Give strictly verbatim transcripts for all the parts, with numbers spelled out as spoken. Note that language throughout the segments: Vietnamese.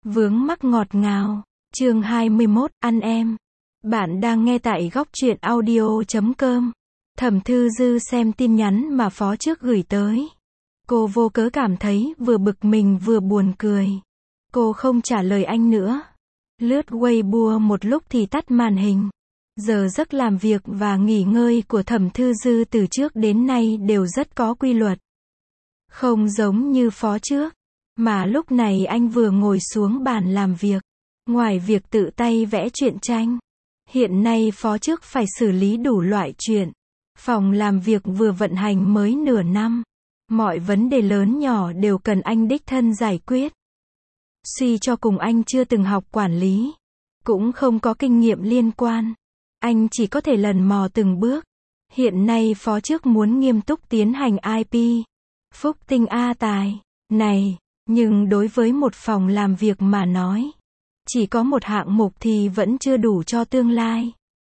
Vướng mắc ngọt ngào. Chương hai mươi mốt, ăn em. Bạn đang nghe tại góc truyện audio chấm com. Thẩm Thư Dư xem tin nhắn mà phó trước gửi tới. Cô vô cớ cảm thấy vừa bực mình vừa buồn cười. Cô không trả lời anh nữa. Lướt Weibo một lúc thì tắt màn hình. Giờ giấc làm việc và nghỉ ngơi của Thẩm Thư Dư từ trước đến nay đều rất có quy luật. Không giống như phó trước, mà lúc này anh vừa ngồi xuống bàn làm việc. Ngoài việc tự tay vẽ truyện tranh, hiện nay phó trước phải xử lý đủ loại chuyện. Phòng làm việc vừa vận hành mới nửa năm. Mọi vấn đề lớn nhỏ đều cần anh đích thân giải quyết. Suy cho cùng anh chưa từng học quản lý, cũng không có kinh nghiệm liên quan. Anh chỉ có thể lần mò từng bước. Hiện nay phó trước muốn nghiêm túc tiến hành i pê, Phúc Tinh A Tài, này, nhưng đối với một phòng làm việc mà nói, chỉ có một hạng mục thì vẫn chưa đủ cho tương lai.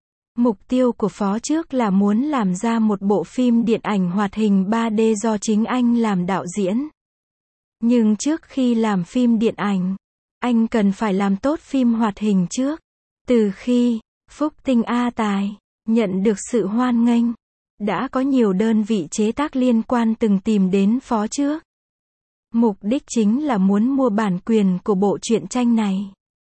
Mục tiêu của phó trước là muốn làm ra một bộ phim điện ảnh hoạt hình ba D do chính anh làm đạo diễn. Nhưng trước khi làm phim điện ảnh, anh cần phải làm tốt phim hoạt hình trước. Từ khi Phúc Tinh A Tài nhận được sự hoan nghênh, đã có nhiều đơn vị chế tác liên quan từng tìm đến phó trước. Mục đích chính là muốn mua bản quyền của bộ truyện tranh này.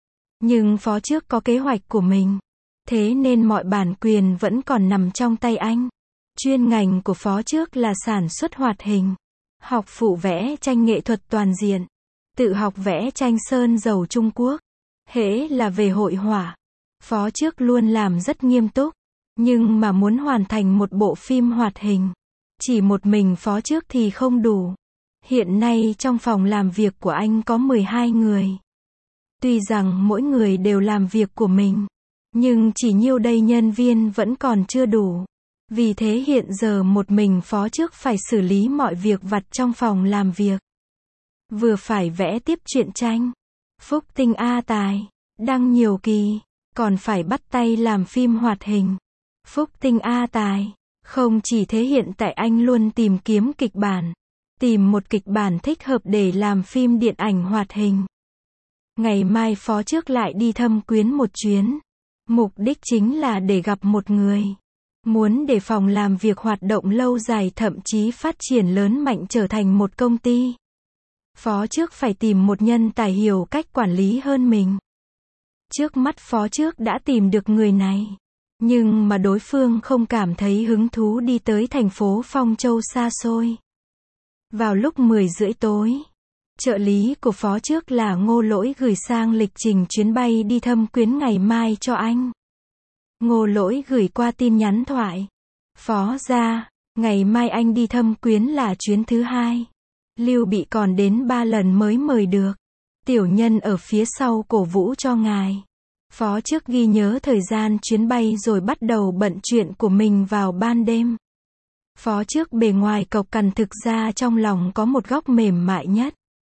Nhưng phó trước có kế hoạch của mình, thế nên mọi bản quyền vẫn còn nằm trong tay anh. Chuyên ngành của phó trước là sản xuất hoạt hình, học phụ vẽ tranh nghệ thuật toàn diện, tự học vẽ tranh sơn dầu Trung Quốc. Hễ là về hội họa, phó trước luôn làm rất nghiêm túc. Nhưng mà muốn hoàn thành một bộ phim hoạt hình, chỉ một mình phó trước thì không đủ. Hiện nay trong phòng làm việc của anh có mười hai người. Tuy rằng mỗi người đều làm việc của mình, nhưng chỉ nhiêu đây nhân viên vẫn còn chưa đủ. Vì thế hiện giờ một mình phó trước phải xử lý mọi việc vặt trong phòng làm việc. Vừa phải vẽ tiếp truyện tranh Phúc Tinh A Tài, đăng nhiều kỳ, còn phải bắt tay làm phim hoạt hình Phúc Tinh A Tài. Không chỉ thế, hiện tại anh luôn tìm kiếm kịch bản, tìm một kịch bản thích hợp để làm phim điện ảnh hoạt hình. Ngày mai phó trước lại đi Thâm Quyến một chuyến. Mục đích chính là để gặp một người. Muốn để phòng làm việc hoạt động lâu dài, thậm chí phát triển lớn mạnh trở thành một công ty. Phó trước phải tìm một nhân tài hiểu cách quản lý hơn mình. Trước mắt phó trước đã tìm được người này. Nhưng mà đối phương không cảm thấy hứng thú đi tới thành phố Phong Châu xa xôi. Vào lúc mười rưỡi tối, trợ lý của phó trước là Ngô Lỗi gửi sang lịch trình chuyến bay đi Thâm Quyến ngày mai cho anh. Ngô Lỗi gửi qua tin nhắn thoại. Phó ra, ngày mai anh đi Thâm Quyến là chuyến thứ hai. Lưu Bị còn đến ba lần mới mời được. Tiểu nhân ở phía sau cổ vũ cho ngài. Phó trước ghi nhớ thời gian chuyến bay rồi bắt đầu bận chuyện của mình vào ban đêm. Phó trước bề ngoài cộc cằn, thực ra trong lòng có một góc mềm mại nhất.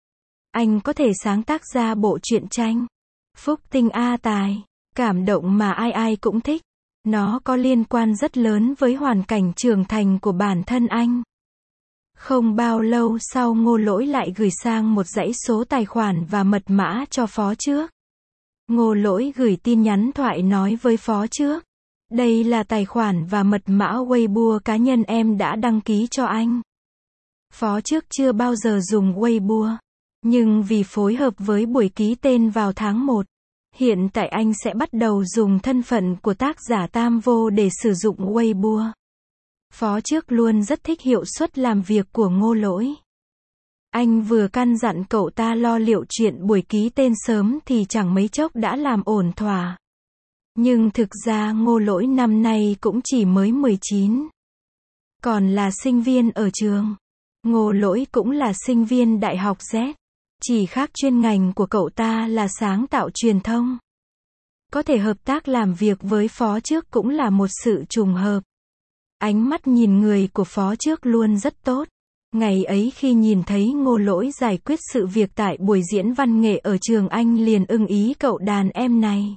Anh có thể sáng tác ra bộ truyện tranh Phúc Tinh A Tài, cảm động mà ai ai cũng thích. Nó có liên quan rất lớn với hoàn cảnh trưởng thành của bản thân anh. Không bao lâu sau, Ngô Lỗi lại gửi sang một dãy số tài khoản và mật mã cho phó trước. Ngô Lỗi gửi tin nhắn thoại nói với phó trước. Đây là tài khoản và mật mã Weibo cá nhân em đã đăng ký cho anh. Phó trước chưa bao giờ dùng Weibo. Nhưng vì phối hợp với buổi ký tên vào tháng một, hiện tại anh sẽ bắt đầu dùng thân phận của tác giả Tam Vô để sử dụng Weibo. Phó trước luôn rất thích hiệu suất làm việc của Ngô Lỗi. Anh vừa căn dặn cậu ta lo liệu chuyện buổi ký tên sớm thì chẳng mấy chốc đã làm ổn thỏa. Nhưng thực ra Ngô Lỗi năm nay cũng chỉ mới mười chín. Còn là sinh viên ở trường. Ngô Lỗi cũng là sinh viên Đại học Z. Chỉ khác chuyên ngành của cậu ta là sáng tạo truyền thông. Có thể hợp tác làm việc với phó trước cũng là một sự trùng hợp. Ánh mắt nhìn người của phó trước luôn rất tốt. Ngày ấy khi nhìn thấy Ngô Lỗi giải quyết sự việc tại buổi diễn văn nghệ ở trường, anh liền ưng ý cậu đàn em này.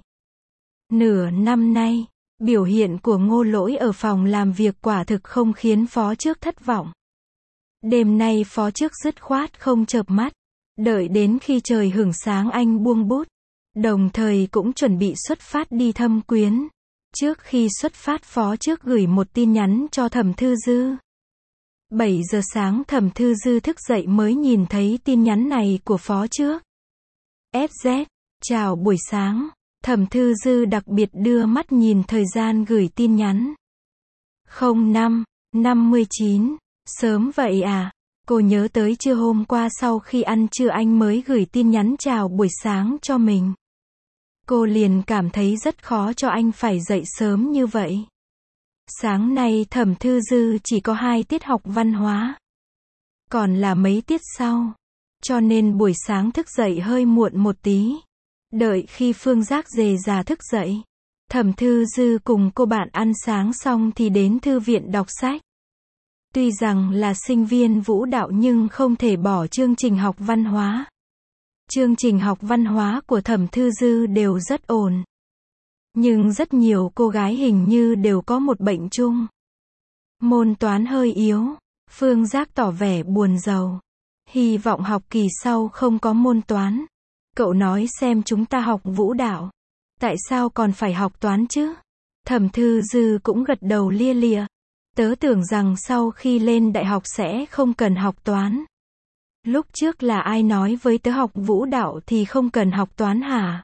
Nửa năm nay, biểu hiện của Ngô Lỗi ở phòng làm việc quả thực không khiến phó trước thất vọng. Đêm nay phó trước dứt khoát không chợp mắt. Đợi đến khi trời hửng sáng anh buông bút, đồng thời cũng chuẩn bị xuất phát đi thâm quyến. Trước khi xuất phát phó trước gửi một tin nhắn cho Thẩm Thư Dư. bảy giờ sáng Thẩm Thư Dư thức dậy mới nhìn thấy tin nhắn này của phó trước. ép dét, chào buổi sáng. Thẩm Thư Dư đặc biệt đưa mắt nhìn thời gian gửi tin nhắn. không năm, năm mươi chín, sớm vậy à? Cô nhớ tới trưa hôm qua sau khi ăn trưa anh mới gửi tin nhắn chào buổi sáng cho mình. Cô liền cảm thấy rất khó cho anh phải dậy sớm như vậy. Sáng nay Thẩm Thư Dư chỉ có hai tiết học văn hóa. Còn là mấy tiết sau. Cho nên buổi sáng thức dậy hơi muộn một tí. Đợi khi Phương Giác dề già thức dậy, Thẩm Thư Dư cùng cô bạn ăn sáng xong thì đến thư viện đọc sách. Tuy rằng là sinh viên vũ đạo nhưng không thể bỏ chương trình học văn hóa. Chương trình học văn hóa của Thẩm Thư Dư đều rất ổn. Nhưng rất nhiều cô gái hình như đều có một bệnh chung. Môn toán hơi yếu. Phương Giác tỏ vẻ buồn rầu. Hy vọng học kỳ sau không có môn toán. Cậu nói xem chúng ta học vũ đạo. Tại sao còn phải học toán chứ? Thẩm Thư Dư cũng gật đầu lia lịa. Tớ tưởng rằng sau khi lên đại học sẽ không cần học toán. Lúc trước là ai nói với tớ học vũ đạo thì không cần học toán hả?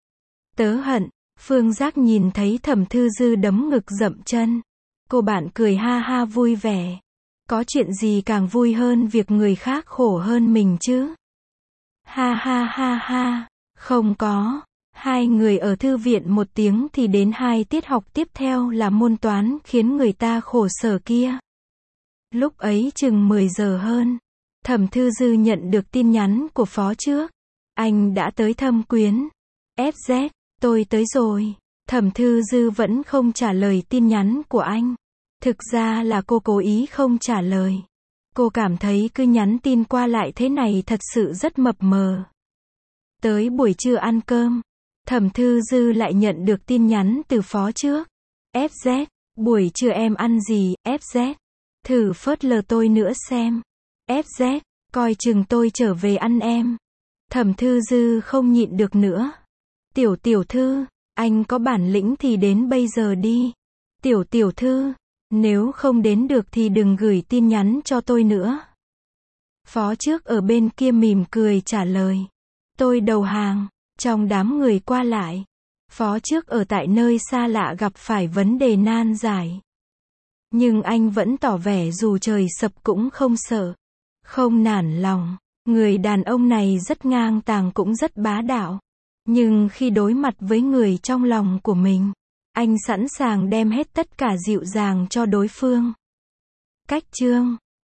Tớ hận. Phương Giác nhìn thấy Thẩm Thư Dư đấm ngực dậm chân. Cô bạn cười ha ha vui vẻ. Có chuyện gì càng vui hơn việc người khác khổ hơn mình chứ? Ha ha ha ha. Không có. Hai người ở thư viện một tiếng thì đến hai tiết học tiếp theo là môn toán khiến người ta khổ sở kia. Lúc ấy chừng mười giờ hơn. Thẩm Thư Dư nhận được tin nhắn của phó trước. Anh đã tới Thâm Quyến. ép dét, tôi tới rồi. Thẩm Thư Dư vẫn không trả lời tin nhắn của anh. Thực ra là cô cố ý không trả lời. Cô cảm thấy cứ nhắn tin qua lại thế này thật sự rất mập mờ. Tới buổi trưa ăn cơm, Thẩm Thư Dư lại nhận được tin nhắn từ phó trước. ép dét, buổi trưa em ăn gì? ép dét, thử phớt lờ tôi nữa xem. ép dét, coi chừng tôi trở về ăn em. Thẩm Thư Dư không nhịn được nữa. Tiểu tiểu thư, anh có bản lĩnh thì đến bây giờ đi. Tiểu tiểu thư, nếu không đến được thì đừng gửi tin nhắn cho tôi nữa. Phó trước ở bên kia mỉm cười trả lời. Tôi đầu hàng. Trong đám người qua lại, phó trước ở tại nơi xa lạ gặp phải vấn đề nan giải. Nhưng anh vẫn tỏ vẻ dù trời sập cũng không sợ, không nản lòng. Người đàn ông này rất ngang tàng cũng rất bá đạo. Nhưng khi đối mặt với người trong lòng của mình, anh sẵn sàng đem hết tất cả dịu dàng cho đối phương. Cách chương